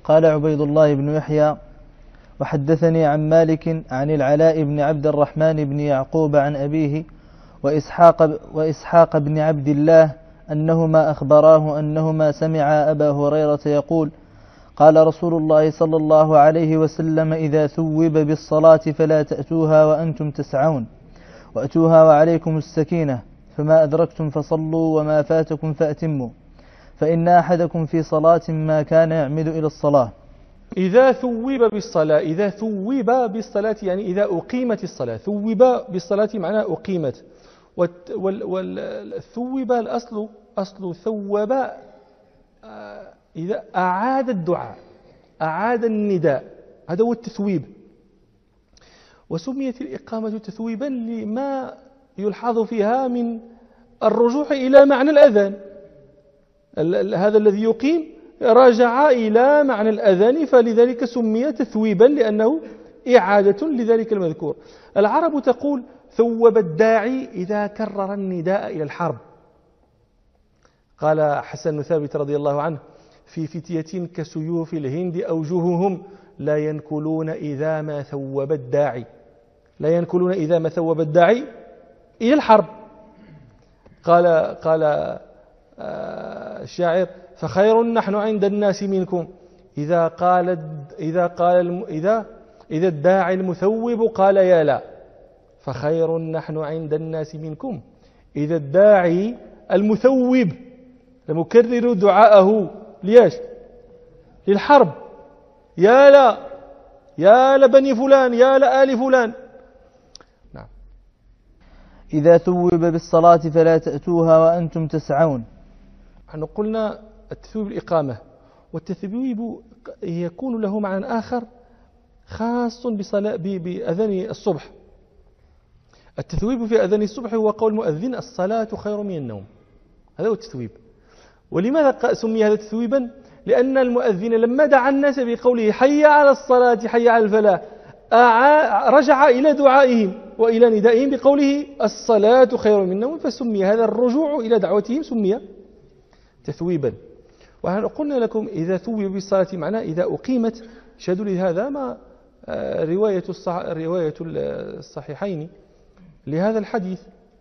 قال عبيد الله بن يحيى وحدثني عن مالك عن العلاء بن عبد الرحمن بن يعقوب عن أبيه وإسحاق بن عبد الله أنهما أخبراه أنهما سمعا أبا هريرة يقول قال رسول الله صلى الله عليه وسلم إذا ثوب بالصلاة فلا تأتوها وأنتم تسعون وأتوها وعليكم السكينة فما أدركتم فصلوا وما فاتكم فأتموا فإن أحدكم في صلاة ما كان يعمد إلى الصلاة. إذا ثوب بالصلاة، إذا ثوب بالصلاة يعني إذا أقيمت الصلاة. ثوب بالصلاة معناه أقيمت. والثوب الأصل أصل ثوب إذا أعاد الدعاء، أعاد النداء، هذا هو التثويب. وسميت الإقامة تثويبا لما يلحظ فيها من الرجوع إلى معنى الأذان. هذا الذي يقيم رجع إلى معنى الأذان، فلذلك سمي تثويبا لأنه إعادة لذلك المذكور. العرب تقول ثوب الداعي إذا كرر النداء إلى الحرب. قال حسن ثابت رضي الله عنه في فتية كسيوف الهند أوجههم لا ينكلون إذا ما ثوب الداعي، لا ينكلون إذا ما ثوب الداعي إلى الحرب. قال الشاعر فخير نحن عند الناس منكم إذا الداعي المثوب قال يا لا. فخير نحن عند الناس منكم إذا الداعي المثوب المكرر دعاءه ليش؟ للحرب، يا لا، يا لبني فلان، يا لآل فلان. نعم. إذا ثوب بالصلاة فلا تأتوها وأنتم تسعون. نحن قلنا التثويب الإقامة، والتثويب يكون له معنى آخر خاص بأذان الصبح. التثويب في أذان الصبح هو قول المؤذن الصلاة خير من النوم، هذا هو التثويب. ولماذا سمي هذا تثويبا؟ لأن المؤذن لما دعا الناس بقوله حي على الصلاة حي على الفلاح رجع إلى دعائهم وإلى ندائهم بقوله الصلاة خير من النوم، فسمي هذا الرجوع إلى دعوتهم سمي تثويبا. وقلنا لكم إذا ثوب بالصلاة معناه إذا أقيمت. شهد لهذا ما رواية الصحيحين لهذا الحديث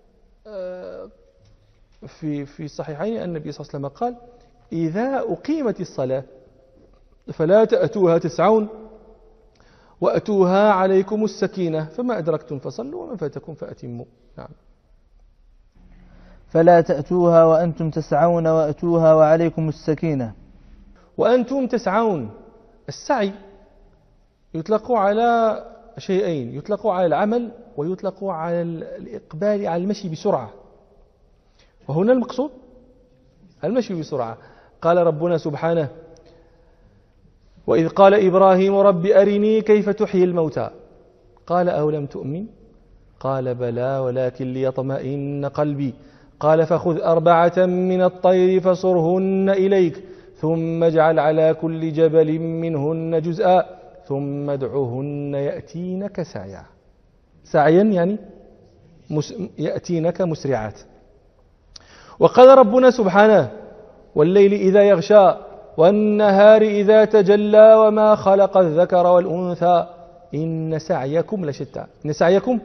في الصحيحين أن النبي صلى الله عليه وسلم قال إذا أقيمت الصلاة فلا تأتوها تسعون وأتوها عليكم السكينة فما أدركتم فصلوا وما فاتكم فأتموا. نعم. فلا تأتوها وأنتم تسعون وأتوها وعليكم السكينة. وأنتم تسعون، السعي يطلق على شيئين، يطلق على العمل ويطلق على الإقبال على المشي بسرعة. وهنا المقصود المشي بسرعة. قال ربنا سبحانه وإذ قال إبراهيم رب أرني كيف تحيي الموتى قال أولم تؤمن قال بلى ولكن ليطمئن قلبي قال فخذ 4 من الطير فصرهن إليك ثم اجعل على كل جبل منهن جزءا ثم ادعهن يأتينك سعيا. سعيا يعني يأتينك مسرعات. وقال ربنا سبحانه والليل إذا يغشى والنهار إذا تجلى وما خلق الذكر والأنثى إن سعيكم لشتى. إن سعيكم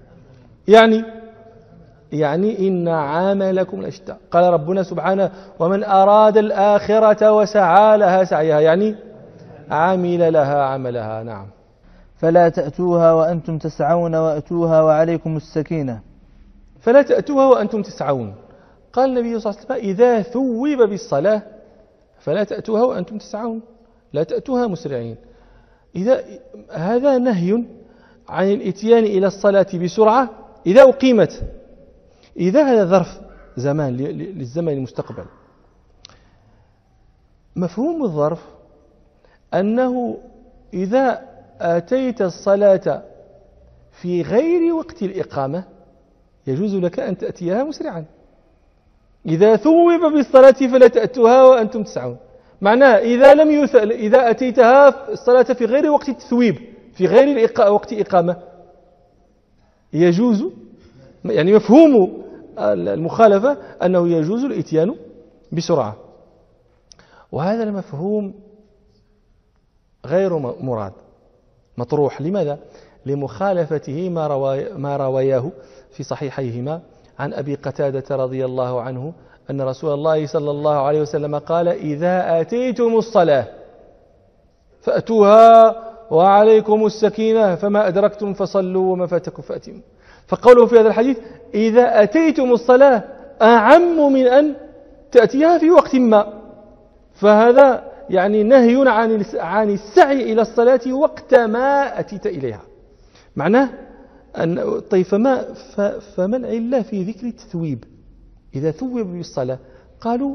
يعني إن عملكم لشتى. قال ربنا سبحانه ومن أراد الآخرة وسعى لها سعيها يعني عمل لها عملها. نعم. فلا تأتوها وأنتم تسعون وأتوها وعليكم السكينة. فلا تأتوها وأنتم تسعون. قال النبي صلى الله عليه وسلم إذا ثوب بالصلاة فلا تأتوها وأنتم تسعون، لا تأتوها مسرعين. هذا نهي عن الاتيان إلى الصلاة بسرعة إذا أقيمت. إذا هذا ظرف زمان للزمن المستقبل. مفهوم الظرف أنه إذا أتيت الصلاة في غير وقت الإقامة يجوز لك أن تأتيها مسرعا. إذا ثوب بالصلاة فلا تأتوها وأنتم تسعون، معناه إذا أتيتها الصلاة في غير وقت التثويب في غير وقت إقامة يجوز، يعني مفهوم المخالفة أنه يجوز الإتيان بسرعة. وهذا المفهوم غير مراد، مطروح. لماذا؟ لمخالفته ما رواياه في صحيحيهما عن أبي قتادة رضي الله عنه أن رسول الله صلى الله عليه وسلم قال: إذا أتيتم الصلاة فأتوها وعليكم السكينة، فما أدركتم فصلوا وما فاتكم فأتموا. فقوله في هذا الحديث إذا أتيتم الصلاة أعم من أن تأتيها في وقت ما، فهذا يعني نهي عن السعي إلى الصلاة وقت ما أتيت إليها. معناه أن طيب فمن علة في ذكر التثويب إذا ثوب بالصلاة؟ قالوا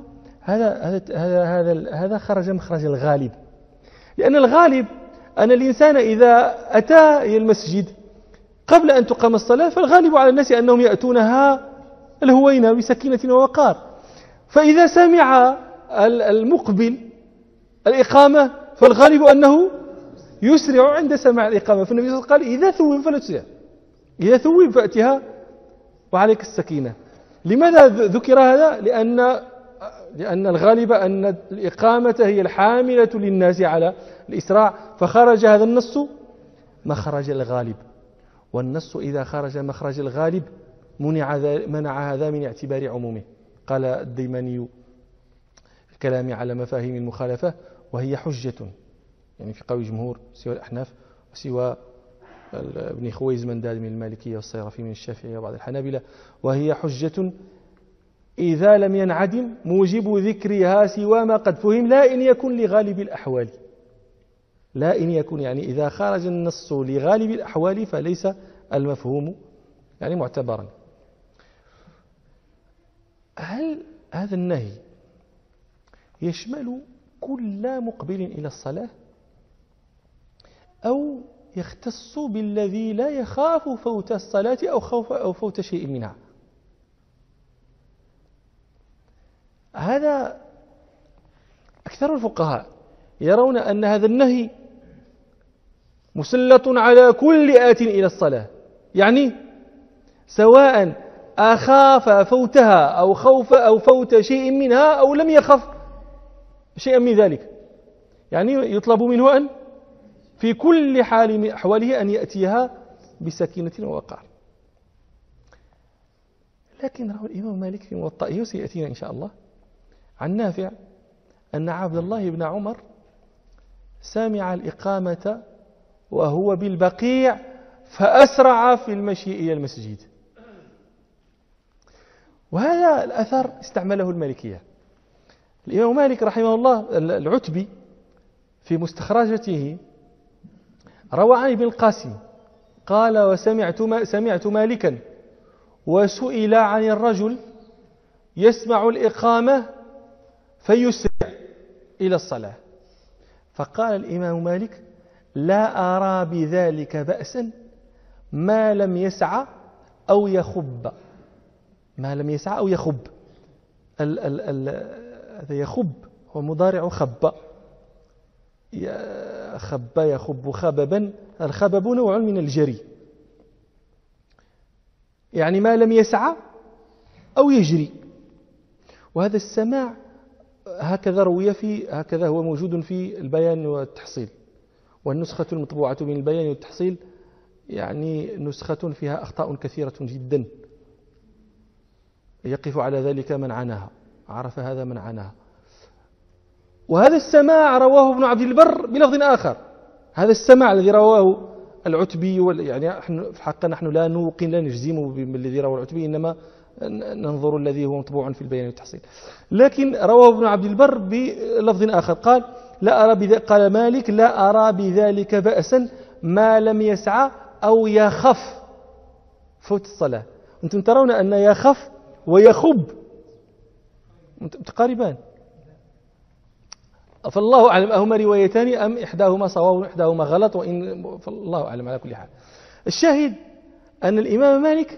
هذا خرج مخرج الغالب، لأن الغالب أن الإنسان إذا أتى إلى المسجد قبل أن تقام الصلاة فالغالب على الناس أنهم يأتونها الهوينة بسكينة ووقار، فإذا سمع المقبل الإقامة فالغالب أنه يسرع عند سماع الإقامة. فالنبي صلى الله عليه وسلم قال: إذا ثوب فلا تسرع، إذا ثوب فأتها وعليك السكينة. لماذا ذكر هذا؟ لأن الغالب أن الإقامة هي الحاملة للناس على الإسراع، فخرج هذا النص مخرج الغالب، والنص إذا خرج مخرج الغالب منع هذا من اعتبار عمومه. قال الديماني في الكلام على مفاهيم المخالفة: وهي حجة، يعني في قول جمهور سوى الأحناف وسوى ابن خويز منداد من المالكية والصيرفي من الشافعية وبعض الحنابلة، وهي حجة إذا لم ينعدم موجب ذكرها سوى ما قد فهم، لا إن يكن لغالب الأحوال، لا إن يكن، يعني إذا خرج النص لغالب الأحوال فليس المفهوم يعني معتبرا. هل هذا النهي يشمل كل مقبل إلى الصلاة أو يختص بالذي لا يخاف فوت الصلاة أو فوت شيء منها؟ هذا أكثر الفقهاء يرون أن هذا النهي مسلط على كل آت إلى الصلاة، يعني سواء أخاف فوتها أو فوت شيء منها أو لم يخف شيئا من ذلك، يعني يطلب منه أن في كل حال من أحواله أن يأتيها بسكينة ووقار. لكن روى الإمام مالك في موطئه وسيأتينا إن شاء الله عن نافع أن عبد الله بن عمر سمع الإقامة وهو بالبقيع فأسرع في المشي إلى المسجد. وهذا الأثر استعمله المالكية. الإمام مالك رحمه الله العتبي في مستخرجته روى عن ابن القاسم قال: سمعت مالكا وسئل عن الرجل يسمع الإقامة فيسرع إلى الصلاة، فقال الإمام مالك: لا أرى بذلك بأسا ما لم يسع أو يخب. ما لم يسع أو يخب، هذا يخب هو مضارع خب، خب يخب خببا، الخبب نوع من الجري، يعني ما لم يسع أو يجري. وهذا السماع هكذا هكذا هو موجود في البيان والتحصيل، والنسخة المطبوعة من البيان والتحصيل يعني نسخة فيها أخطاء كثيرة جدا، يقف على ذلك من عناها، عرف هذا من عناها. وهذا السماع رواه ابن عبد البر بلفظ آخر. هذا السماع الذي رواه العتبي يعني في الحق نحن لا نوقن لا نجزم بالذي رواه العتبي، إنما ننظر الذي هو مطبوع في البيان والتحصيل. لكن رواه ابن عبد البر بلفظ آخر قال: قال مالك: لا أرى بذلك بأسا ما لم يسعى أو يخف فوت الصلاة. أنتم ترون أن يخف ويخب متقاربان، فالله أعلم أهما روايتان أم إحداهما صواب وإحداهما غلط، فالله أعلم. على كل حال الشاهد أن الإمام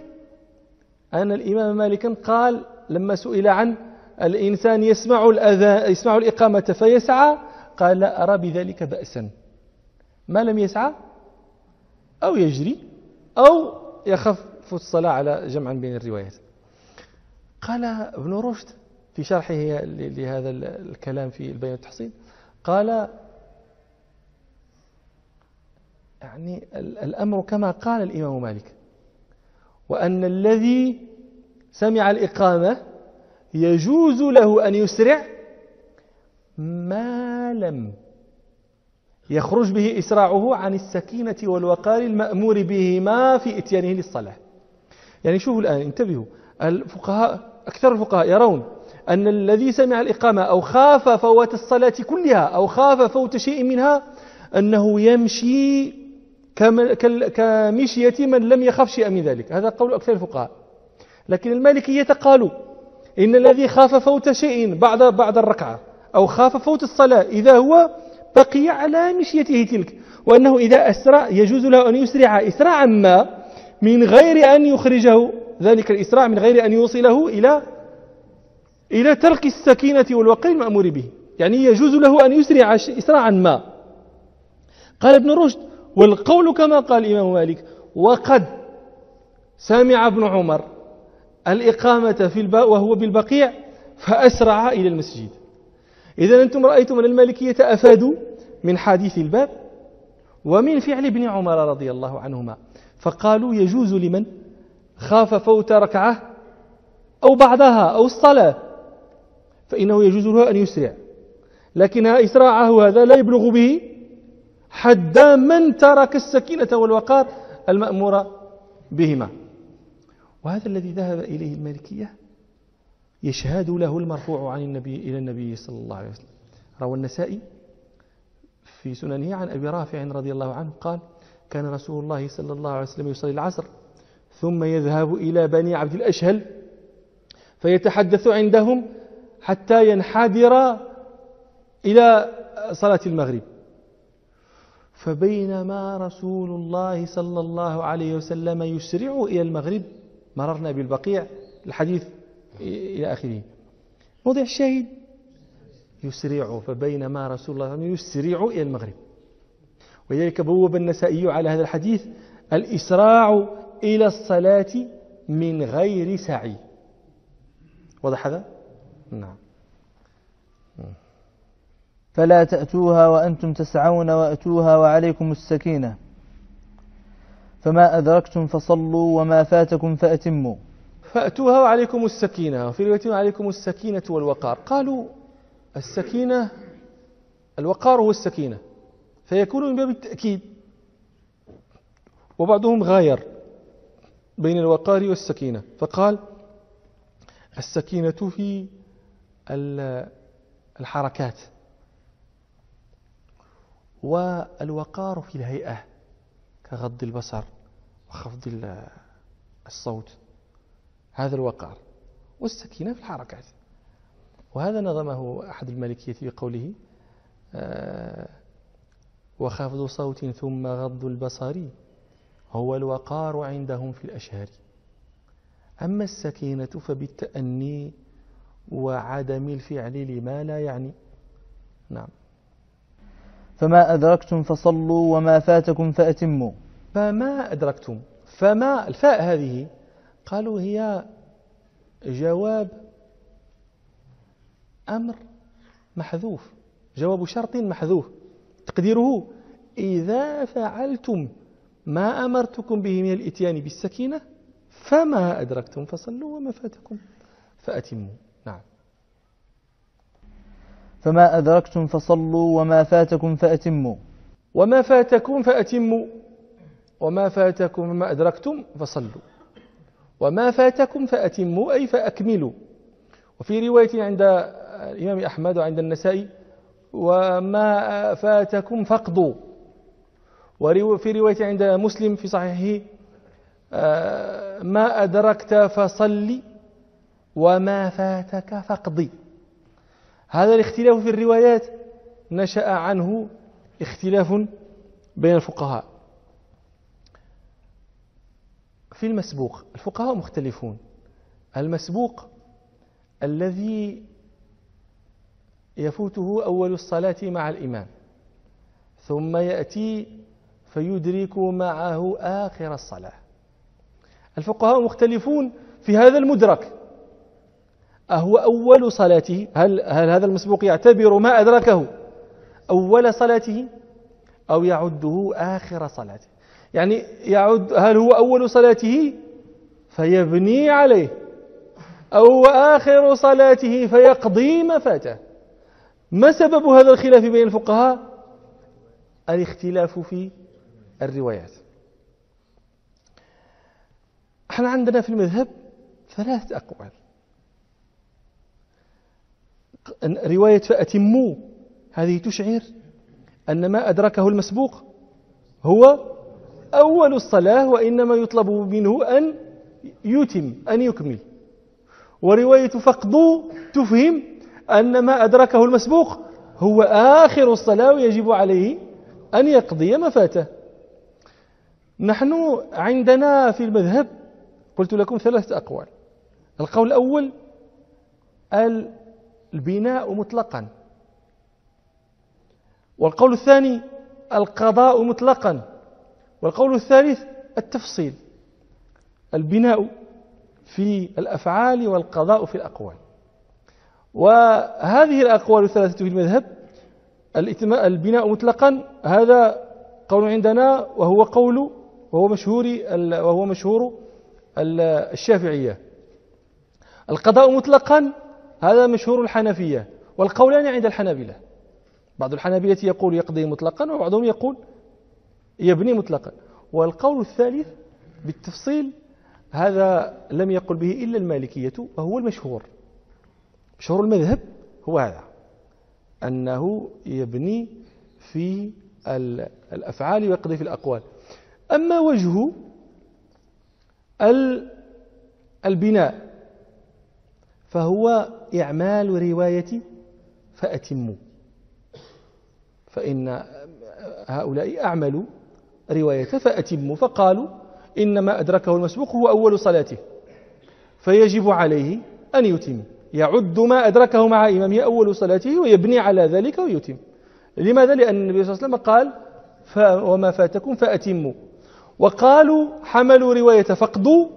مالك قال لما سئل عن الإنسان يسمع الإقامة فيسعى قال: لا أرى بذلك بأسا ما لم يسعى أو يجري أو يخف فوت الصلاة على جمع بين الروايات. قال ابن رشد في شرحه لهذا الكلام في البيان والتحصيل قال: يعني الأمر كما قال الإمام مالك، وأن الذي سمع الإقامة يجوز له أن يسرع ما لم يخرج به إسراعه عن السكينة والوقار المأمور بهما في إتيانه للصلاة. يعني شوفوا الآن، انتبهوا، أكثر الفقهاء يرون أن الذي سمع الإقامة أو خاف فوات الصلاة كلها أو خاف فوت شيء منها أنه يمشي كمشية من لم يخف شيئا من ذلك. هذا قول أكثر الفقهاء. لكن المالكية قالوا إن الذي خاف فوت شيء بعد الركعة أو خاف فوت الصلاة إذا هو بقي على مشيته تلك، وأنه إذا أسرع يجوز له أن يسرع إسراعا ما من غير أن يخرجه ذلك الإسراع، من غير أن يوصله إلى ترك السكينة والوقار المأمور به. يعني يجوز له أن يسرع إسراعا ما. قال ابن رشد: والقول كما قال الإمام مالك، وقد سمع ابن عمر الإقامة وهو بالبقيع فأسرع إلى المسجد. إذا أنتم رأيتم أن المالكية أفادوا من حديث الباب ومن فعل ابن عمر رضي الله عنهما، فقالوا يجوز لمن خاف فوت ركعة أو بعدها أو الصلاة فإنه يجوز له أن يسرع، لكن إسراعه هذا لا يبلغ به حد من ترك السكينة والوقار المأمور بهما. وهذا الذي ذهب إليه المالكية يشهد له المرفوع عن النبي إلى النبي صلى الله عليه وسلم. روى النسائي في سننه عن أبي رافع رضي الله عنه قال: كان رسول الله صلى الله عليه وسلم يصلي العصر ثم يذهب إلى بني عبد الأشهل فيتحدث عندهم حتى ينحدر إلى صلاة المغرب، فبينما رسول الله صلى الله عليه وسلم يسرع إلى المغرب مررنا بالبقيع، الحديث إلى آخره. موضع الشاهد يسرع، فبينما رسول الله يسرع إلى المغرب. ولذلك بوب النسائي على هذا الحديث: الإسراع إلى الصلاة من غير سعي. واضح هذا؟ نعم. فلا تأتوها وأنتم تسعون وأتوها وعليكم السكينة، فما أدركتم فصلوا وما فاتكم فأتموا. فأتوها وعليكم السكينة، وفي رواية عليكم السكينة والوقار. قالوا السكينة، الوقار هو السكينة، فيكون من باب التأكيد، وبعضهم غاير بين الوقار والسكينة فقال السكينة في الحركات والوقار في الهيئة كغض البصر وخفض الصوت، هذا الوقار، والسكينة في الحركات. وهذا نظمه أحد المالكية بقوله: وخفض صوت ثم غض البصر هو الوقار عندهم في الأشهار، أما السكينة فبالتأني وعدم الفعل لما لا يعني. نعم. فما أدركتم فصلوا وما فاتكم فأتموا. فما أدركتم، فما الفاء هذه قالوا هي جواب أمر محذوف، جواب شرط محذوف، تقديره: إذا فعلتم ما أمرتكم به من الإتيان بالسكينة فما أدركتم فصلوا وما فاتكم فأتموا. نعم. فما أدركتم فصلوا وما فاتكم فأتموا. وما فاتكم فأتموا، وما فاتكم وما أدركتم فصلوا، وما فاتكم فأتموا أي فأكملوا. وفي رواية عند الإمام أحمد وعند النسائي: وما فاتكم فاقضوا. وفي رواية عند مسلم في صحيحه: ما أدركت فصلي وما فاتك فاقضي. هذا الاختلاف في الروايات نشأ عنه اختلاف بين الفقهاء. في المسبوق الفقهاء مختلفون. المسبوق الذي يفوته أول الصلاة مع الإمام ثم يأتي فيدرك معه آخر الصلاة. الفقهاء مختلفون في هذا المدرك، أهو أول صلاته؟ هل هذا المسبوق يعتبر ما أدركه أول صلاته، أو يعده آخر صلاته، يعني يعد هل هو أول صلاته فيبني عليه، أو آخر صلاته فيقضي ما فاته. ما سبب هذا الخلاف بين الفقهاء؟ الاختلاف في الروايات. احنا عندنا في المذهب 3 أقوال. رواية فأتموا هذه تشعر أن ما أدركه المسبوق هو أول الصلاة، وإنما يطلب منه أن يتم، أن يكمل. ورواية فقدوا تفهم أن ما أدركه المسبوق هو آخر الصلاة ويجب عليه أن يقضي ما فاته. نحن عندنا في المذهب قلت لكم 3 أقوال. القول الأول البناء مطلقا، والقول الثاني القضاء مطلقا، والقول الثالث التفصيل، البناء في الأفعال والقضاء في الأقوال. وهذه الأقوال الثلاثة في المذهب، البناء مطلقا هذا قول عندنا وهو مشهور الشافعية. القضاء مطلقا هذا مشهور الحنفية، والقولان عند الحنابلة. بعض الحنابلة يقول يقضي مطلقا، وبعضهم يقول يبني مطلقا. والقول الثالث بالتفصيل هذا لم يقل به إلا المالكية، وهو المشهور. مشهور المذهب هو هذا، أنه يبني في الأفعال ويقضي في الأقوال. أما وجه البناء فهو إعمال رواية فأتموا، فإن هؤلاء أعملوا رواية فأتموا، فقالوا إنما أدركه المسبوق هو أول صلاته فيجب عليه أن يتم، يعد ما أدركه مع إمامه أول صلاته ويبني على ذلك ويتم. لماذا؟ لأن النبي صلى الله عليه وسلم قال وما فاتكم فأتموا. وقالوا حملوا رواية فقدوا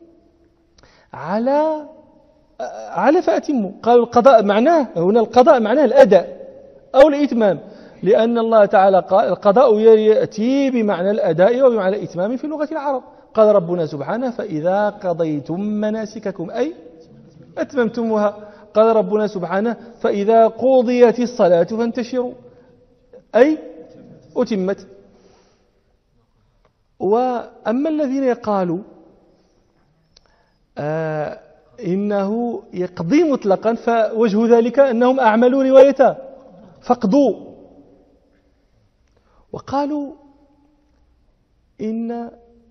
على فأتموا، قالوا القضاء معناه هنا، القضاء معناه الأداء أو الإتمام، لأن الله تعالى قال القضاء يأتي بمعنى الأداء وبمعنى الإتمام في لغة العرب. قال ربنا سبحانه فإذا قضيتم مناسككم أي أتممتموها. قال ربنا سبحانه فإذا قضيت الصلاة فانتشروا أي أتمت. وأما الذين قالوا إنه يقضي مطلقا، فوجه ذلك أنهم أعملوا رواية فقدوا، وقالوا إن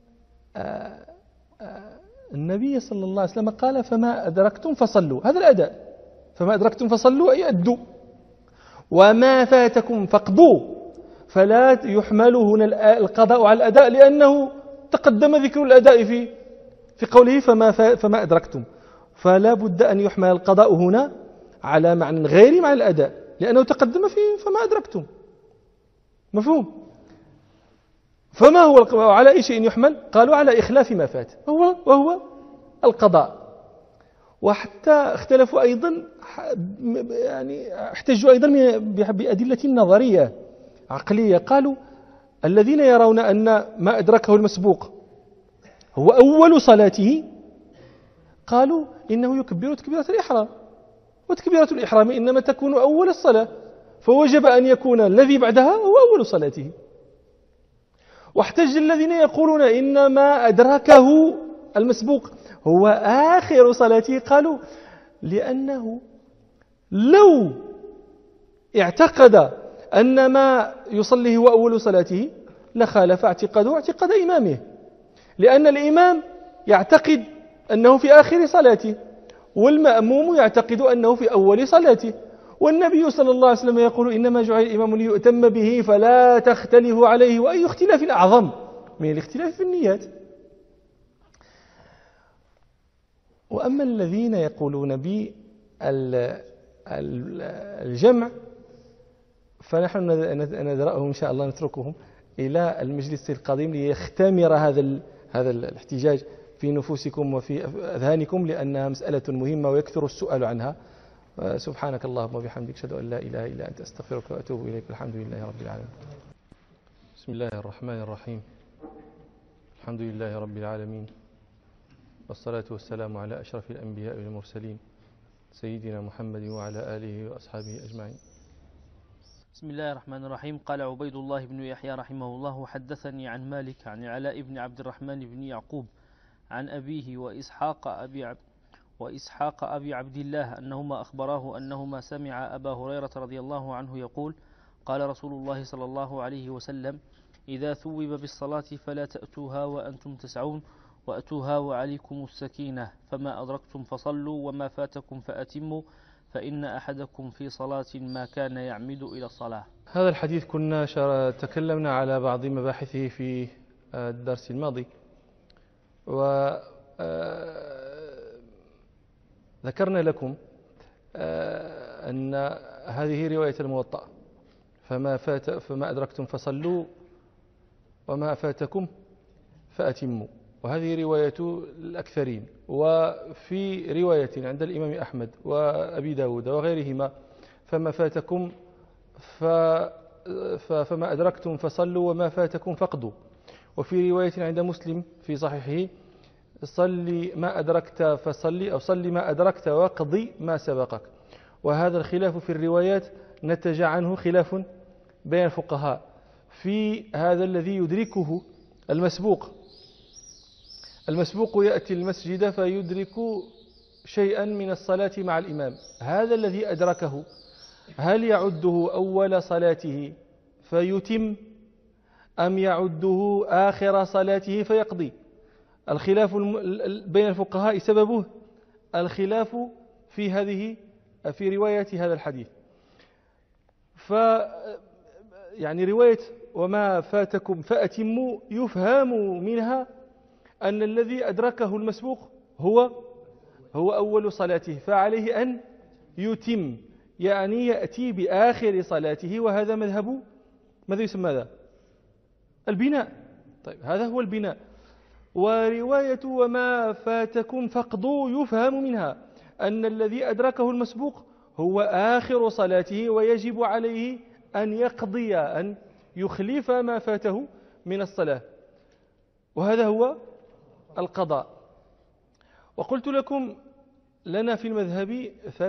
النبي صلى الله عليه وسلم قال فما أدركتم فصلوا، هذا الأداء، فما أدركتم فصلوا أي أدوا، وما فاتكم فقدوا، فلا يحمل هنا القضاء على الأداء، لأنه تقدم ذكر الأداء في قوله فما أدركتم، فلا بد أن يحمل القضاء هنا على معنى غير معنى الأداء، لأنه تقدم فما أدركتم. مفهوم؟ فما هو على أي شيء يحمل؟ قالوا على إخلاف ما فات وهو القضاء. وحتى اختلفوا أيضا، يعني احتجوا أيضا بأدلة نظرية عقلية. قالوا الذين يرون أن ما أدركه المسبوق هو أول صلاته، قالوا إنه يكبر تكبيرة الإحرام، وتكبيرة الإحرام إنما تكون أول الصلاة، فوجب أن يكون الذي بعدها هو أول صلاته. واحتج الذين يقولون إن ما أدركه المسبوق هو آخر صلاته، قالوا لأنه لو اعتقد أن ما يصليه هو أول صلاته لخالف اعتقاده اعتقاد إمامه، لأن الإمام يعتقد أنه في آخر صلاته، والمأموم يعتقد أنه في أول صلاته. والنبي صلى الله عليه وسلم يقول إنما جعل الإمام ليؤتم به فلا تختلفوا عليه، وأي اختلاف أعظم من الاختلاف في النيات. وأما الذين يقولون بالجمع فنحن ندرأهم إن شاء الله، نتركهم إلى المجلس القادم ليختمر هذا الاحتجاج في نفوسكم وفي أذهانكم، لأنها مسألة مهمة ويكثر السؤال عنها. سبحانك اللهم وبحمدك، أشهد أن لا إله إلا أنت، أستغفرك وأتوب إليك. الحمد لله رب العالمين. بسم الله الرحمن الرحيم. الحمد لله رب العالمين، والصلاة والسلام على أشرف الأنبياء والمرسلين سيدنا محمد وعلى آله وأصحابه أجمعين. بسم الله الرحمن الرحيم. قال عبيد الله بن يحيى رحمه الله: حدثني عن مالك عن علاء بن عبد الرحمن بن يعقوب عن أبيه وإسحاق أبي عبد الله أنهما أخبراه أنهما سمع أبا هريرة رضي الله عنه يقول: قال رسول الله صلى الله عليه وسلم: إذا ثوب بالصلاة فلا تأتوها وأنتم تسعون، وأتوها وعليكم السكينة، فما أدركتم فصلوا وما فاتكم فأتموا، فإن أحدكم في صلاة ما كان يعمد إلى الصلاة. هذا الحديث كنا تكلمنا على بعض مباحثه في الدرس الماضي، وذكرنا لكم أن هذه رواية الموطأ: فما أدركتم فصلوا وما فاتكم فأتموا، وهذه رواية الأكثرين. وفي رواية عند الإمام أحمد وأبي داود وغيرهما: فما فاتكم فما أدركتم فصلوا وما فاتكم فاقضوا. وفي رواية عند مسلم في صحيحه: صلي ما أدركت فصلي، أو صلي ما أدركت واقضي ما سبقك. وهذا الخلاف في الروايات نتج عنه خلاف بين الفقهاء في هذا الذي يدركه المسبوق. المسبوق يأتي المسجد فيدرك شيئا من الصلاة مع الإمام، هذا الذي أدركه هل يعده أول صلاته فيتم، أم يعده آخر صلاته فيقضي؟ الخلاف بين الفقهاء سببه الخلاف في رواية هذا الحديث. يعني رواية وما فاتكم فأتموا يفهم منها أن الذي أدركه المسبوق هو أول صلاته، فعليه أن يتم، يعني يأتي بآخر صلاته. وهذا ماذا يسمى هذا؟ البناء. طيب، هذا هو البناء. ورواية وما فاتكم فاقضوا يفهم منها أن الذي أدركه المسبوق هو آخر صلاته، ويجب عليه أن يقضي، أن يخلف ما فاته من الصلاة، وهذا هو القضاء. وقلت لكم لنا في المذهب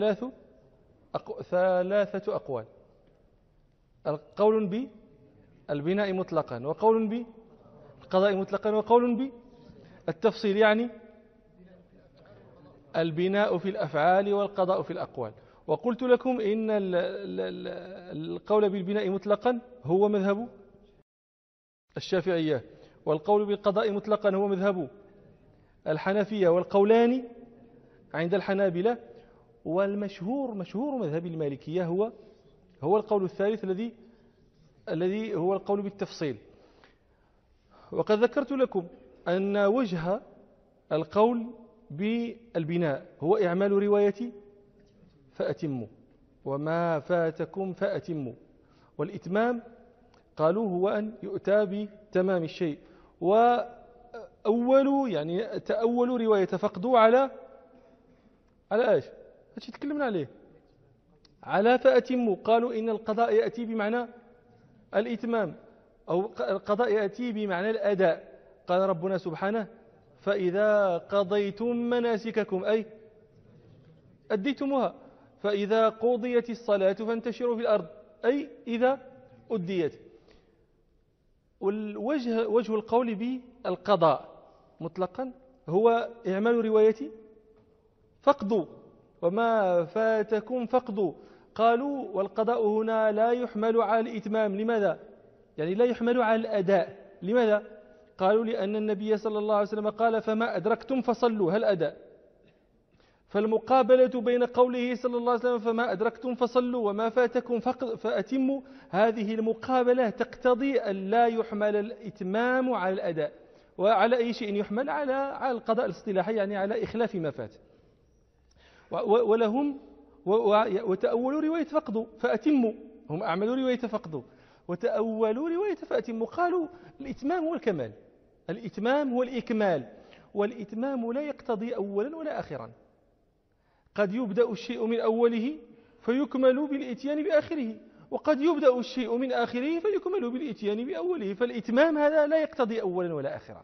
ثلاثة أقوال: قول بالبناء مطلقا، وقول بالقضاء مطلقا، وقول بالتفصيل، يعني البناء في الأفعال والقضاء في الأقوال. وقلت لكم إن القول بالبناء مطلقا هو مذهب الشافعية، والقول بالقضاء مطلقا هو مذهب الحنفية، والقولان عند الحنابلة. مشهور مذهب المالكية هو القول الثالث الذي هو القول بالتفصيل. وقد ذكرت لكم أن وجه القول بالبناء هو إعمال رواية فأتموا وما فاتكم فأتموا، والإتمام قالوا هو أن يؤتى بتمام الشيء. تأول رواية فقدوا على ايش؟ ايش تكلمنا عليه؟ على فأتموا. قالوا إن القضاء يأتي بمعنى الإتمام، أو القضاء يأتي بمعنى الأداء. قال ربنا سبحانه: فإذا قضيتم مناسككم، أي أديتموها. فإذا قضيت الصلاة فانتشروا في الأرض، أي إذا أديت. وجه القول بالقضاء مطلقا هو إعمال رواية فقدوا وما فاتكم فقدوا. قالوا والقضاء هنا لا يحمل على الإتمام. لماذا؟ يعني لا يحمل على الأداء. لماذا؟ قالوا لأن النبي صلى الله عليه وسلم قال: فما أدركتم فصلوا، هل أداء؟ فالمقابلة بين قوله صلى الله عليه وسلم: فما أدركتم فصلوا وما فاتكم فأتموا، هذه المقابلة تقتضي أن لا يحمل الإتمام على الأداء. وعلى أي شيء يحمل؟ على القضاء الاصطلاحي، يعني على إخلاف ما فات. ولهم وتأولوا رواية فقدوا فأتموا، هم أعملوا رواية فقدوا وتأولوا رواية فأتموا. قالوا الإتمام هو الكمال، الإتمام هو الإكمال، والإتمام لا يقتضي أولا ولا آخرا. قد يبدأ الشيء من أوله فيكمل بالإتيان بآخره، وقد يبدأ الشيء من آخره فيكمل بالإتيان بأوله، فالإتمام هذا لا يقتضي أولا ولا آخرا.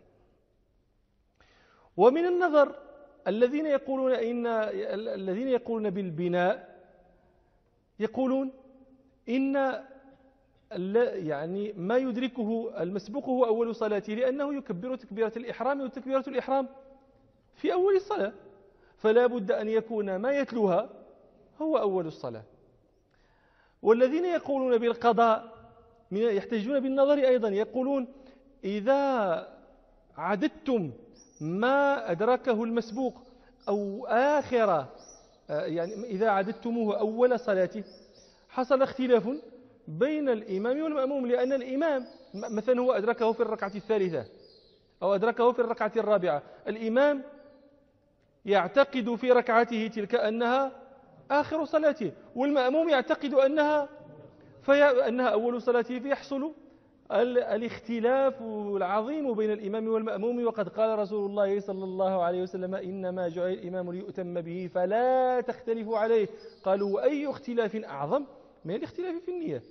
ومن النظر الذين يقولون بالبناء يقولون إن يعني ما يدركه المسبوق هو أول صلاته، لأنه يكبر تكبيرة الإحرام، وتكبيرة الإحرام في أول الصلاة، فلا بد أن يكون ما يتلوها هو أول الصلاة. والذين يقولون بالقضاء يحتجون بالنظر أيضا، يقولون إذا عددتم ما أدركه المسبوق أو آخر، يعني إذا عددتموه أول صلاته حصل اختلاف بين الإمام والمأموم، لأن الإمام مثلا هو أدركه في الركعة الثالثة أو أدركه في الركعة الرابعة، الإمام يعتقد في ركعته تلك أنها آخر صلاته، والمأموم يعتقد أنها أول صلاته، فيحصل الاختلاف العظيم بين الإمام والمأموم. وقد قال رسول الله صلى الله عليه وسلم: إنما جعل الإمام ليؤتم به فلا تختلفوا عليه. قالوا: أي اختلاف أعظم من الاختلاف في النية؟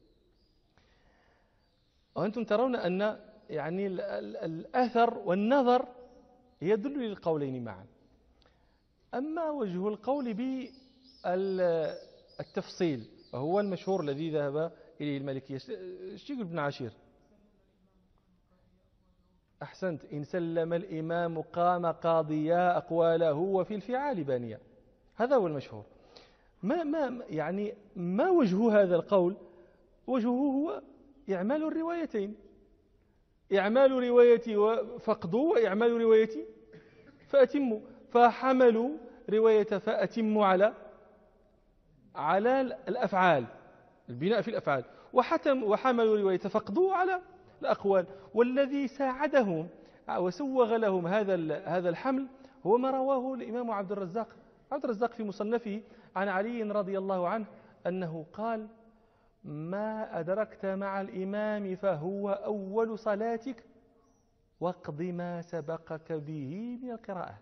وأنتم ترون أن يعني الأثر والنظر يدل للقولين معا. أما وجه القول بالتفصيل وهو المشهور الذي ذهب إليه المالكية، ايش يقول ابن عاشير؟ أحسنت، إن سلم الإمام قام قاضيا أقواله وفي الفعال بانيا، هذا هو المشهور. ما وجه هذا القول؟ وجهه هو إعمال الروايتين، إعمال رواية فقدوا وإعمال رواية فأتموا، فحملوا رواية فأتموا على الأفعال، البناء في الأفعال، وحملوا رواية فقدوا على الأقوال. والذي ساعدهم وسوغ لهم هذا الحمل هو ما رواه الإمام عبد الرزاق في مصنفه عن علي رضي الله عنه أنه قال: ما أدركت مع الإمام فهو أول صلاتك واقض ما سبقك به من القراءة.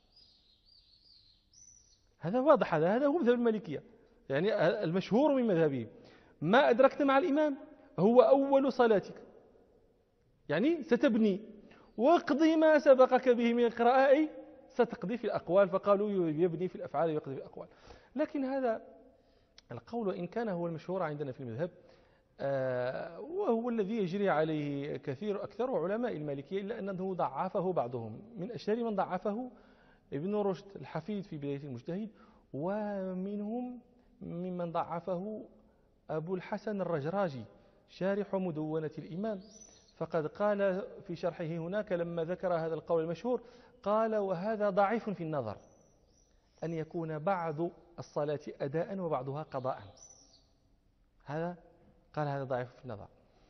هذا واضح، هذا هو مذهب المالكية، يعني المشهور من مذهبهم: ما أدركت مع الإمام هو أول صلاتك، يعني ستبني، واقضي ما سبقك به من القراءة، أي ستقضي في الأقوال. فقالوا يبني في الأفعال ويقضي في الأقوال. لكن هذا القول إن كان هو المشهور عندنا في المذهب، وهو الذي يجري عليه أكثر علماء المالكية، إلا أنه ضعفه بعضهم. من أشهر من ضعفه ابن رشد الحفيد في بداية المجتهد، ومنهم ممن ضعفه أبو الحسن الرجراجي شارح مدونة الإمام، فقد قال في شرحه هناك لما ذكر هذا القول المشهور قال: وهذا ضعيف في النظر، أن يكون بعض الصلاة أداء وبعضها قضاء. هذا ضعيف في النظر.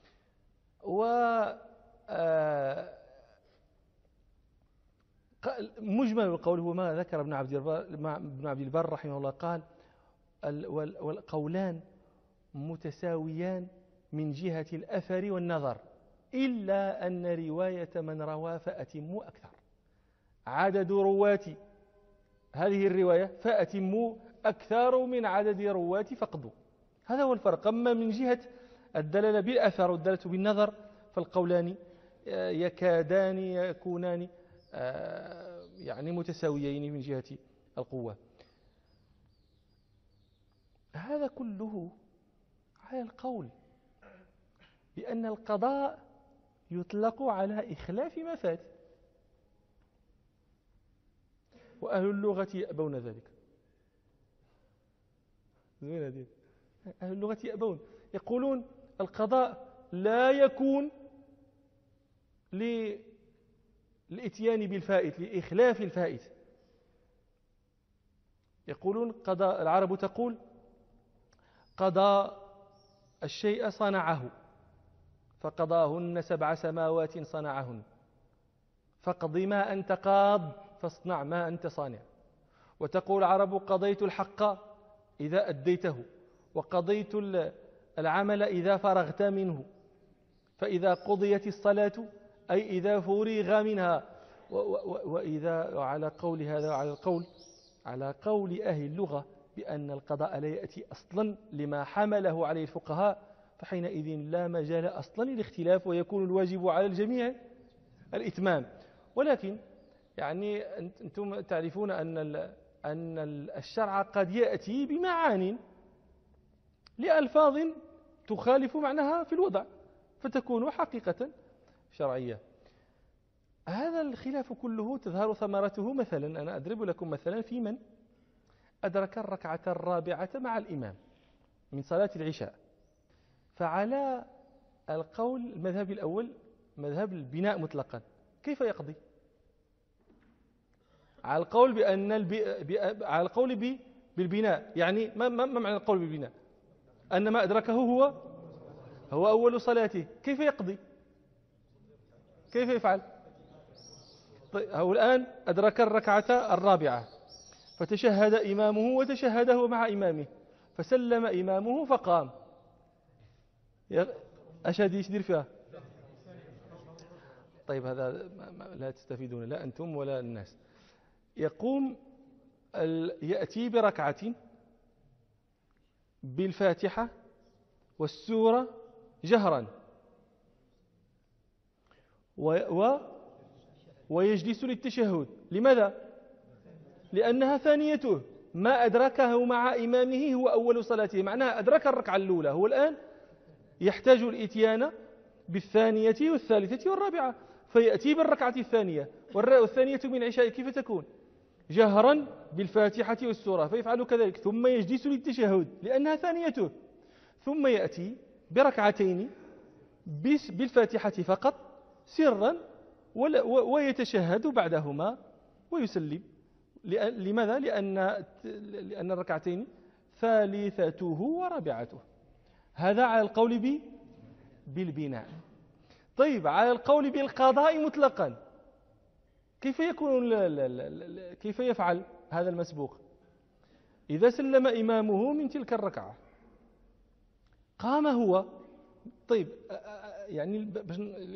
مجمل القول هو ما ذكر ابن عبد البر رحمه الله، قال: والقولان متساويان من جهة الأثر والنظر، إلا أن رواية من روى فأتموا أكثر. عدد رواة هذه الرواية فأتموا أكثر من عدد رواة فقدوا، هذا هو الفرق. أما من جهة الدلالة بالأثر والدلالة بالنظر فالقولان يكادان يكونان يعني متساويين من جهة القوة. هذا كله على القول بأن القضاء يطلق على إخلاف ما فات، وأهل اللغة يأبون ذلك. أهل اللغة يأبون، يقولون القضاء لا يكون للإتيان بالفائت، لإخلاف الفائت. يقولون قضاء، العرب تقول: قضى الشيء صنعه، فقضاهن 7 سماوات صنعهن، فاقض ما أنت قاض فاصنع ما أنت صانع. وتقول العرب: قضيت الحق إذا أديته، وقضيت العمل إذا فرغت منه، فإذا قضيت الصلاة أي إذا فرغ منها. وإذا على قول هذا، على قول أهل اللغة، بأن القضاء لا يأتي أصلا لما حمله عليه الفقهاء، فحينئذ لا مجال أصلا للاختلاف، ويكون الواجب على الجميع الإتمام. ولكن يعني أنتم تعرفون أن الشرع قد يأتي بمعان لألفاظ تخالف معناها في الوضع فتكون حقيقة شرعية. هذا الخلاف كله تظهر ثمرته، مثلا أنا أضرب لكم مثلا في من أدرك الركعة الرابعة مع الإمام من صلاة العشاء، فعلى القول المذهب الأول مذهب البناء مطلقا كيف يقضي؟ على القول على القول بالبناء، يعني ما معنى القول بالبناء؟ أن ما أدركه هو أول صلاته، كيف يقضي؟ كيف يفعل؟ طيب هو الآن أدرك الركعة الرابعة فتشهد إمامه وتشهد هو مع إمامه، فسلم إمامه فقام. أشهد يدير فيها؟ طيب هذا لا تستفيدون لا أنتم ولا الناس. يقوم يأتي بركعة بالفاتحة والسورة جهرا ويجلس للتشهد. لماذا؟ لأنها ثانيته، ما أدركه مع إمامه هو أول صلاته، معناها أدرك الركعة الأولى، هو الآن يحتاج الإتيان بالثانية والثالثة والرابعة، فيأتي بالركعة الثانية، والثانية من العشاء كيف تكون؟ جهرا بالفاتحة والسورة، فيفعل كذلك، ثم يجلس للتشهد لأنها ثانيته، ثم يأتي بركعتين بالفاتحة فقط سرا ويتشهد بعدهما ويسلم. لماذا؟ لأن الركعتين ثالثته ورابعته. هذا على القول بالبناء. طيب على القول بالقضاء مطلقا كيف يفعل هذا المسبوق؟ إذا سلم إمامه من تلك الركعة قام هو، طيب يعني باش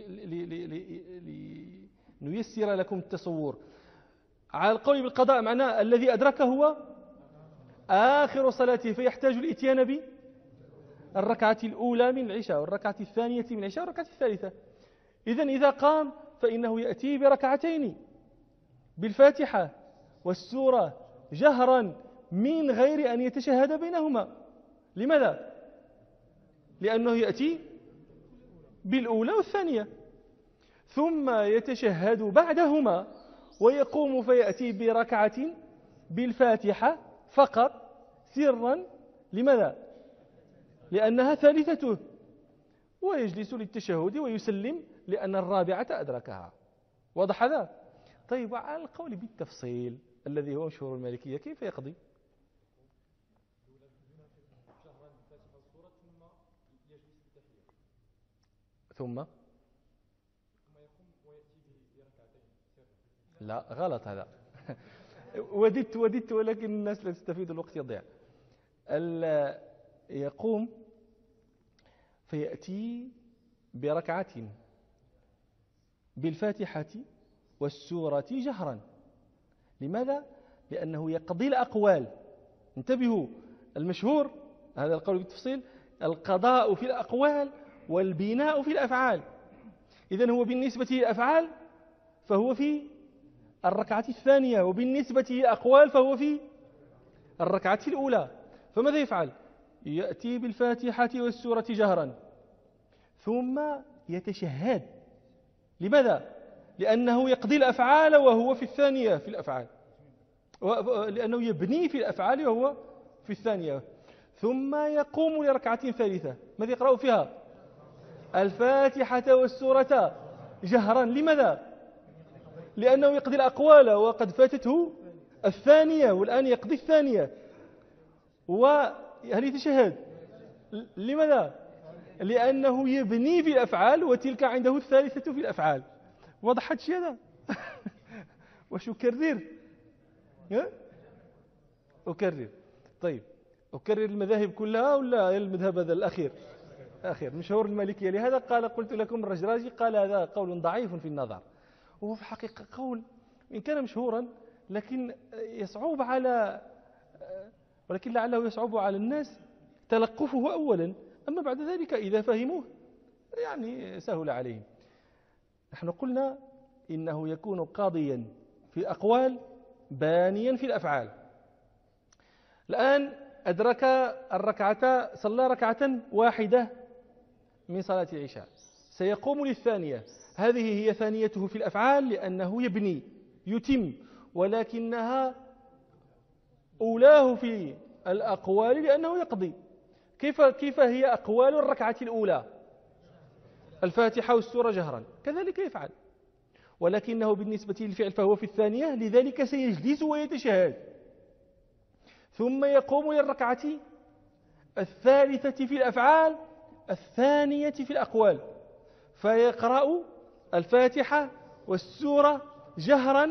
نيسر لكم التصور، على القول بالقضاء معناه الذي أدركه هو آخر صلاته، فيحتاج الإتيان بالركعة الأولى من العشاء والركعة الثانية من العشاء والركعة الثالثة. إذن إذا قام فإنه يأتي بركعتين بالفاتحة والسورة جهرا من غير أن يتشهد بينهما. لماذا؟ لأنه يأتي بالأولى والثانية، ثم يتشهد بعدهما ويقوم فيأتي بركعة بالفاتحة فقط سرا. لماذا؟ لأنها ثالثته، ويجلس للتشهد ويسلم لأن الرابعة أدركها. واضح هذا؟ طيب على القول بالتفصيل الذي هو مشهور المالكية كيف يقضي؟ ثم لا غلط هذا. وددت ولكن الناس لا تستفيد، الوقت يضيع. يقوم فيأتي بركعة بالفاتحة والسورة جهرا. لماذا؟ لأنه يقضي الأقوال. انتبهوا، المشهور هذا القول بالتفصيل القضاء في الأقوال والبناء في الأفعال. إذن هو بالنسبة للأفعال فهو في الركعة الثانية، وبالنسبة للأقوال فهو في الركعة الأولى. فماذا يفعل؟ يأتي بالفاتحة والسورة جهرا ثم يتشهد. لماذا؟ لأنه يقضي الأفعال وهو في الثانية في الأفعال، لأنه يبني في الأفعال وهو في الثانية، ثم يقوم لركعة ثالثة. ماذا يقرأ فيها؟ الفاتحة والسورة جهرا. لماذا؟ لأنه يقضي الأقوال وقد فاتته الثانية والآن يقضي الثانية. وهل يتشهد؟ لماذا؟ لأنه يبني في الأفعال وتلك عنده الثالثة في الأفعال. واضح الشيء هذا؟ واش أكرر؟ أكرر. طيب أكرر المذاهب كلها ولا المذهب هذا الأخير؟ أخير مشهور المالكية. لهذا قلت لكم الرجراجي قال هذا قول ضعيف في النظر، وهو في حقيقة قول إن كان مشهورا لكن يصعب على ولكن لعله يصعب على الناس تلقفه أولا، أما بعد ذلك إذا فهموه يعني سهل عليهم. نحن قلنا إنه يكون قاضيا في الأقوال بانيا في الأفعال. الآن أدرك الركعة، صلى ركعة واحدة من صلاة العشاء، سيقوم للثانية. هذه هي ثانيته في الأفعال لأنه يبني يتم، ولكنها أولاه في الأقوال لأنه يقضي. كيف هي أقوال الركعة الأولى؟ الفاتحة والسورة جهرا، كذلك يفعل، ولكنه بالنسبة للفعل فهو في الثانية، لذلك سيجلس ويتشهد، ثم يقوم للركعة الثالثة في الأفعال، الثانية في الأقوال، فيقرأ الفاتحة والسورة جهرا،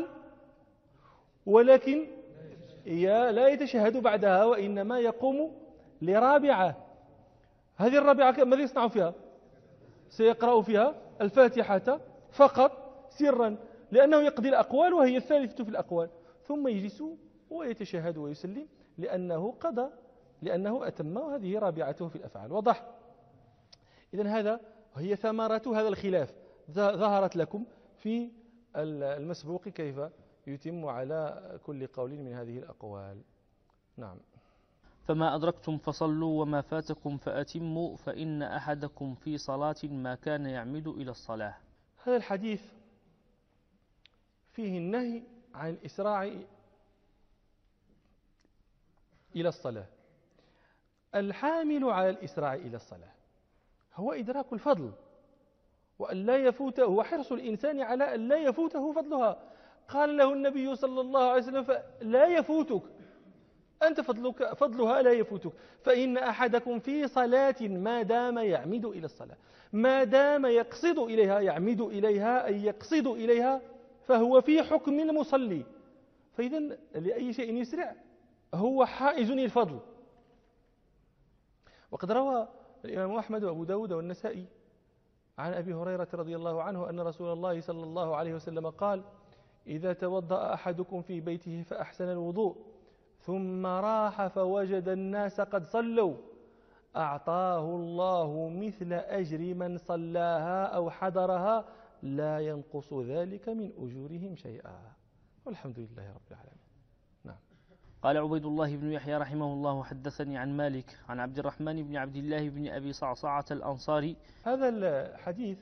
ولكن لا يتشهد بعدها، وإنما يقوم لرابعة. هذه الرابعة ماذا يصنع فيها؟ سيقرأ فيها الفاتحة فقط سرا، لأنه يقضي الأقوال وهي الثالثة في الأقوال، ثم يجلس ويتشهد ويسلم لأنه قضى، لأنه أتم، وهذه رابعته في الأفعال. وضح؟ إذن هذا هي ثمرة هذا الخلاف، ظهرت لكم في المسبوق كيف يتم على كل قول من هذه الأقوال. نعم. فما أدركتم فصلوا وما فاتكم فأتموا فإن أحدكم في صلاة ما كان يعمد إلى الصلاة. هذا الحديث فيه النهي عن الإسراع إلى الصلاة. الحامل على الإسراع إلى الصلاة هو إدراك الفضل، وأن لا يفوته، وحرص الإنسان على أن لا يفوته فضلها. قال له النبي صلى الله عليه وسلم: لا يفوتك أنت فضلها لا يفوتك، فإن أحدكم في صلاة ما دام يعمد إلى الصلاة، ما دام يقصد إليها، يعمد إليها أي يقصد إليها، فهو في حكم المصلي. فإذا لأي شيء يسرع هو حائز الفضل. وقد روى الإمام أحمد وأبو داود والنسائي عن أبي هريرة رضي الله عنه أن رسول الله صلى الله عليه وسلم قال: إذا توضأ أحدكم في بيته فأحسن الوضوء ثم راح فوجد الناس قد صلوا أعطاه الله مثل أجر من صلاها أو حضرها لا ينقص ذلك من أجورهم شيئا، والحمد لله رب العالمين. نعم. قال عبيد الله بن يحيى رحمه الله: حدثني عن مالك عن عبد الرحمن بن عبد الله بن أبي صعصعة الأنصاري. هذا الحديث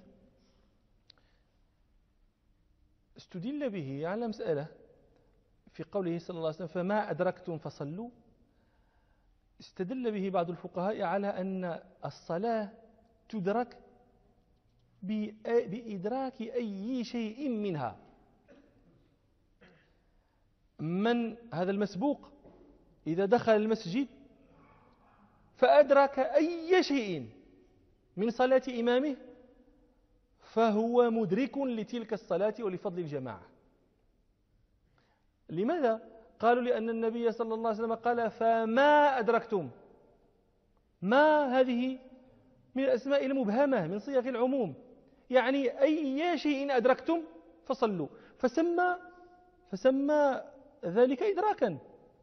استدل به على مسألة في قوله صلى الله عليه وسلم: فما أدركتم فصلوا. استدل به بعض الفقهاء على أن الصلاة تدرك بإدراك أي شيء منها. من هذا المسبوق إذا دخل المسجد فأدرك أي شيء من صلاة إمامه فهو مدرك لتلك الصلاة ولفضل الجماعة. لماذا؟ قالوا: لأن النبي صلى الله عليه وسلم قال: فما أدركتم. ما هذه من الأسماء المبهمة من صيغ العموم، يعني أي شيء أدركتم فصلوا، فسمى ذلك إدراكا.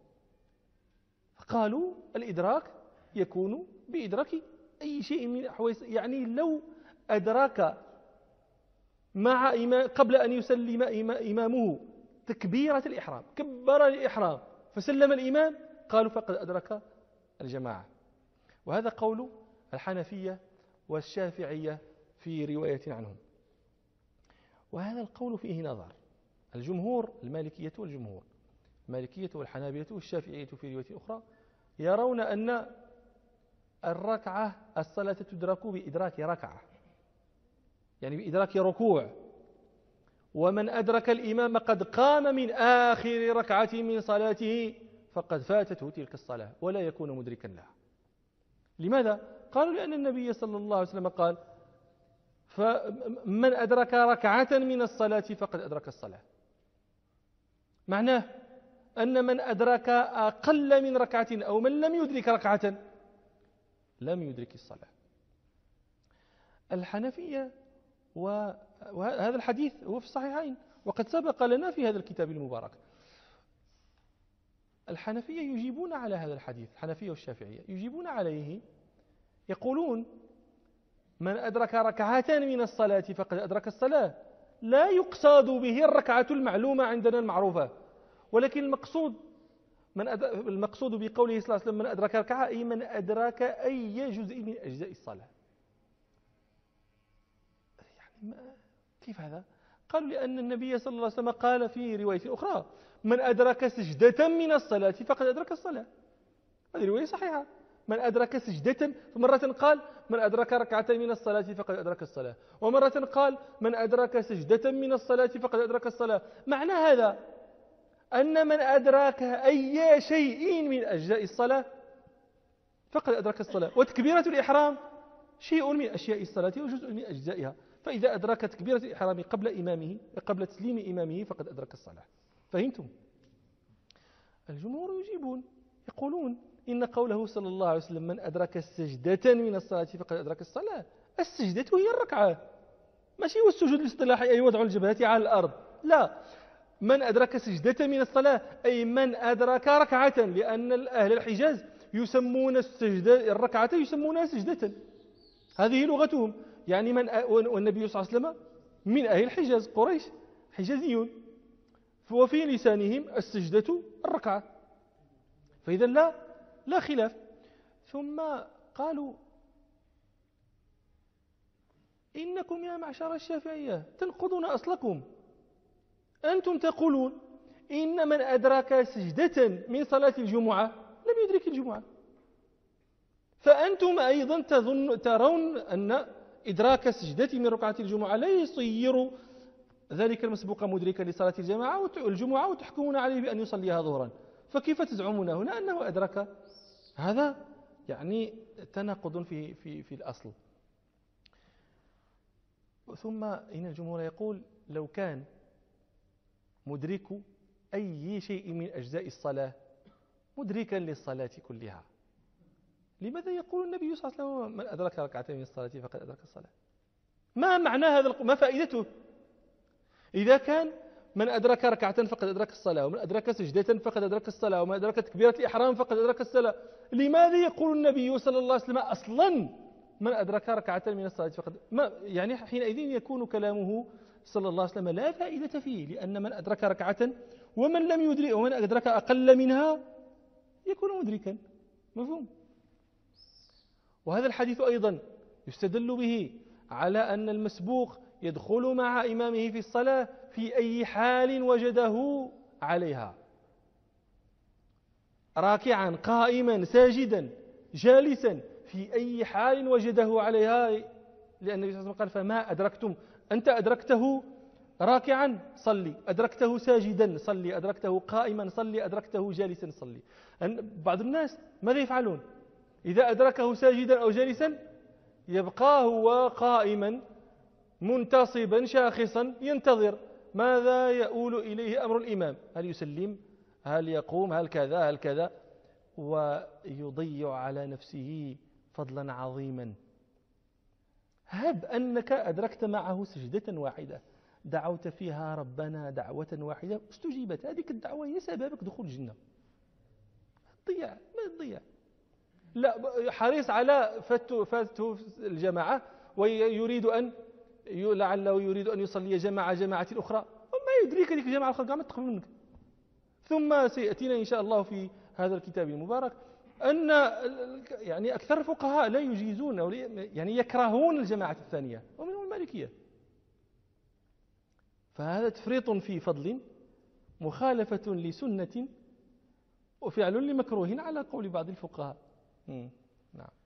قالوا: الإدراك يكون بإدراك أي شيء من الأحوال، يعني لو أدرك مع قبل أن يسلم إمامه تكبيرة الإحرام، كبر الإحرام فسلم الإمام، قالوا فقد أدرك الجماعة. وهذا قول الحنفية والشافعية في رواية عنهم، وهذا القول فيه نظر. الجمهور، المالكية والجمهور، المالكية والحنابلة والشافعية في رواية أخرى، يرون أن الصلاة تدرك بإدراك ركعة، يعني بإدراك ركوع. ومن أدرك الإمام قد قام من آخر ركعة من صلاته فقد فاتته تلك الصلاة ولا يكون مدركا لها. لماذا؟ قالوا: لأن النبي صلى الله عليه وسلم قال: فمن أدرك ركعة من الصلاة فقد أدرك الصلاة. معناه أن من أدرك أقل من ركعة أو من لم يدرك ركعة لم يدرك الصلاة. الحنفية، وهذا الحديث هو في الصحيحين وقد سبق لنا في هذا الكتاب المبارك، الحنفية يجيبون على هذا الحديث، الحنفية والشافعية يجيبون عليه، يقولون من أدرك ركعة من الصلاة فقد أدرك الصلاة، لا يقصد به الركعة المعلومة عندنا المعروفة، ولكن المقصود بقوله صلى الله عليه وسلم من أدرك ركعة أي من أدرك أي جزء من أجزاء الصلاة. يعني كيف هذا؟ قالوا لأن النبي صلى الله عليه وسلم قال في رواية أخرى من أدرك سجدة من الصلاة فقد أدرك الصلاة. هذه رواية صحيحة. من أدرك سجدة، فمرة قال من أدرك ركعة من الصلاة فقد أدرك الصلاة، ومرة قال من أدرك سجدة من الصلاة فقد أدرك الصلاة. معنى هذا أن من أدرك أي شيء من أجزاء الصلاة فقد أدرك الصلاة، وتكبيرة الإحرام شيء من أشياء الصلاة وجزء من أجزائها، فإذا أدرك تكبيرة الإحرام قبل تسليم إمامه فقد أدرك الصلاة. فهمتم؟ الجمهور يجيبون يقولون إن قوله صلى الله عليه وسلم من أدرك السجدة من الصلاة فقد أدرك الصلاة، السجدة هي الركعة، ماشي هو السجود الاصطلاحي أي وضع الجبهة على الأرض، لا، من أدرك سجدة من الصلاة أي من أدرك ركعة، لأن أهل الحجاز يسمون الركعة يسمونها سجدة، هذه لغتهم. يعني والنبي صلى الله عليه وسلم من أهل الحجاز، قريش حجازيون، وفي لسانهم السجدة الركعة، فإذا لا خلاف. ثم قالوا إنكم يا معشر الشافعية تنقضون أصلكم، أنتم تقولون إن من أدرك سجدة من صلاة الجمعة لم يدرك الجمعة، فأنتم أيضا ترون أن إدراك سجدة من ركعة الجمعة لا يصير ذلك المسبوق مدركا لصلاة الجمعة وتحكمون عليه بأن يصليها ظهرا، فكيف تزعمون هنا أنه أدرك؟ هذا يعني تناقض في الأصل. ثم إن الجمهور يقول لو كان مدرك أي شيء من أجزاء الصلاة مدركا للصلاة كلها، لماذا يقول النبي صلى الله عليه وسلم من أدرك ركعتين من الصلاة فقد أدرك الصلاة؟ ما معنى هذا؟ ما فائدته؟ إذا كان من أدرك ركعة فقد أدرك الصلاة، ومن أدرك سجدة فقد أدرك الصلاة، ومن أدرك تكبيرة الإحرام فقد أدرك الصلاة، لماذا يقول النبي صلى الله عليه وسلم أصلا من أدرك ركعة من الصلاة فقد يعني حينئذ يكون كلامه صلى الله عليه وسلم لا فائدة فيه، لأن من أدرك ركعة ومن لم يدرك ومن أدرك أقل منها يكون مدركا. مفهوم؟ وهذا الحديث أيضا يستدل به على أن المسبوق يدخل مع إمامه في الصلاة في أي حال وجده عليها، راكعا قائما ساجدا جالسا، في أي حال وجده عليها، لأن النبي صلى الله عليه وسلم قال فما أدركتم، أنت أدركته راكعا صلي، أدركته ساجدا صلي، أدركته قائما صلي، أدركته جالسا صلي. بعض الناس ماذا يفعلون؟ إذا أدركه ساجدا أو جالسا يبقى هو قائما منتصبا شاخصا ينتظر ماذا يؤول إليه أمر الإمام، هل يسلم، هل يقوم، هل كذا، هل كذا، ويضيع على نفسه فضلا عظيما. هب أنك أدركت معه سجدة واحدة دعوت فيها ربنا دعوة واحدة استجيبت، هذه الدعوة هي سببك دخول الجنة. ما تضيع، لا، حريص على فاته الجماعة ويريد أن لعله يريد أن يصلي جماعة أخرى، وما يدريك هذيك الجماعة الأخرى ما تقبل منك. ثم سيأتينا إن شاء الله في هذا الكتاب المبارك أن يعني أكثر الفقهاء لا يجيزون أو يعني يكرهون الجماعة الثانية ومنهم المالكية، فهذا تفريط في فضل، مخالفة لسنة، وفعل لمكروه على قول بعض الفقهاء. نعم.